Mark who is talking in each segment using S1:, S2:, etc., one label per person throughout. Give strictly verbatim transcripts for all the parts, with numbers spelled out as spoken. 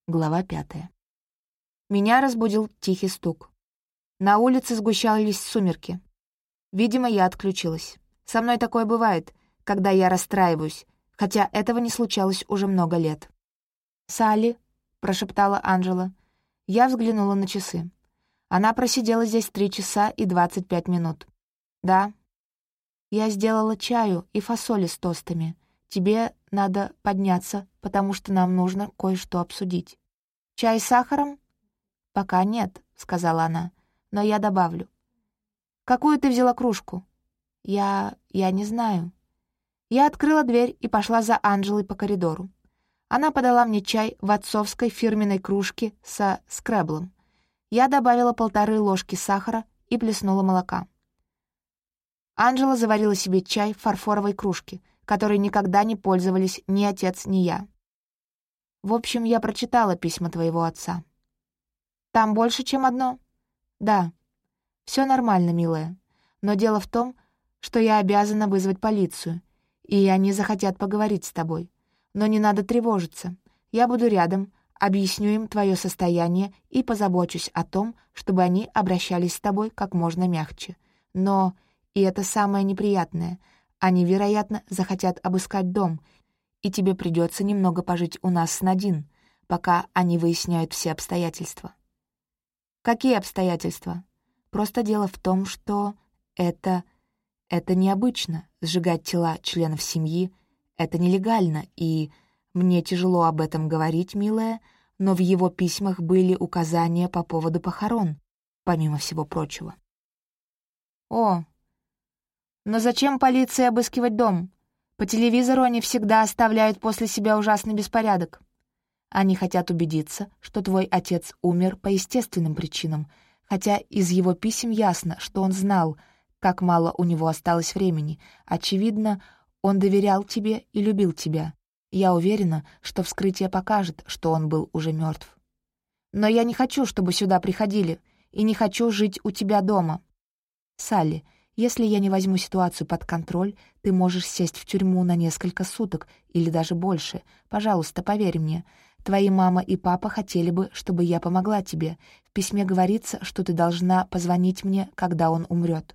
S1: Глава пятая. Меня разбудил тихий стук. На улице сгущались сумерки. Видимо, я отключилась. Со мной такое бывает, когда я расстраиваюсь, хотя этого не случалось уже много лет. «Салли», — прошептала Анжела. Я взглянула на часы. Она просидела здесь три часа и двадцать пять минут. «Да». «Я сделала чаю и фасоли с тостами. Тебе надо подняться, потому что нам нужно кое-что обсудить». «Чай с сахаром?» «Пока нет», — сказала она, — «но я добавлю». «Какую ты взяла кружку?» «Я... я не знаю». Я открыла дверь и пошла за Анжелой по коридору. Она подала мне чай в отцовской фирменной кружке со скрэблом. Я добавила полторы ложки сахара и плеснула молока. Анжела заварила себе чай в фарфоровой кружке, которой никогда не пользовались ни отец, ни я. «В общем, я прочитала письма твоего отца». «Там больше, чем одно?» «Да. Все нормально, милая. Но дело в том, что я обязана вызвать полицию, и они захотят поговорить с тобой. Но не надо тревожиться. Я буду рядом, объясню им твое состояние и позабочусь о том, чтобы они обращались с тобой как можно мягче. Но, и это самое неприятное, они, вероятно, захотят обыскать дом, и тебе придется немного пожить у нас с Надин, пока они выясняют все обстоятельства». «Какие обстоятельства?» «Просто дело в том, что это... это необычно, сжигать тела членов семьи. Это нелегально, и мне тяжело об этом говорить, милая, но в его письмах были указания по поводу похорон, помимо всего прочего». «О, но зачем полиции обыскивать дом? По телевизору они всегда оставляют после себя ужасный беспорядок. Они хотят убедиться, что твой отец умер по естественным причинам, хотя из его писем ясно, что он знал, как мало у него осталось времени. Очевидно, он доверял тебе и любил тебя. Я уверена, что вскрытие покажет, что он был уже мертв. Но я не хочу, чтобы сюда приходили, и не хочу жить у тебя дома. Салли, если я не возьму ситуацию под контроль, ты можешь сесть в тюрьму на несколько суток или даже больше. Пожалуйста, поверь мне. Твои мама и папа хотели бы, чтобы я помогла тебе. В письме говорится, что ты должна позвонить мне, когда он умрет».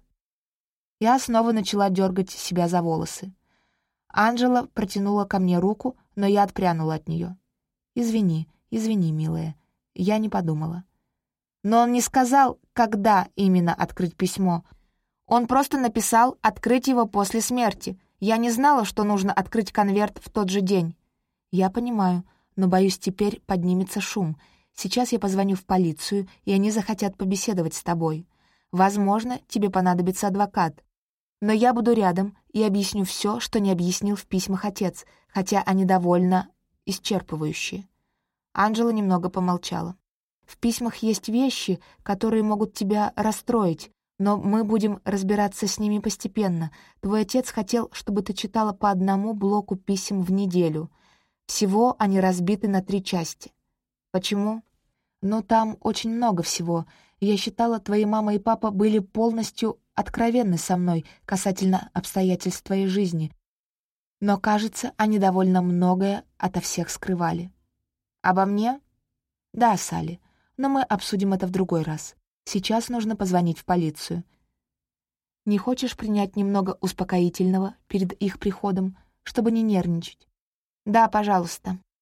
S1: Я снова начала дергать себя за волосы. Анжела протянула ко мне руку, но я отпрянула от нее. «Извини, извини, милая, я не подумала». «Но он не сказал, когда именно открыть письмо. Он просто написал открыть его после смерти. Я не знала, что нужно открыть конверт в тот же день». «Я понимаю, но, боюсь, теперь поднимется шум. Сейчас я позвоню в полицию, и они захотят побеседовать с тобой. Возможно, тебе понадобится адвокат. Но я буду рядом и объясню все, что не объяснил в письмах отец, хотя они довольно исчерпывающие». Анжела немного помолчала. «В письмах есть вещи, которые могут тебя расстроить, но мы будем разбираться с ними постепенно. Твой отец хотел, чтобы ты читала по одному блоку писем в неделю. Всего они разбиты на три части». «Почему?» «Ну, там очень много всего. Я считала, твои мама и папа были полностью откровенны со мной касательно обстоятельств твоей жизни. Но, кажется, они довольно многое ото всех скрывали». «Обо мне?» «Да, Салли, но мы обсудим это в другой раз. Сейчас нужно позвонить в полицию. Не хочешь принять немного успокоительного перед их приходом, чтобы не нервничать?» «Да, пожалуйста».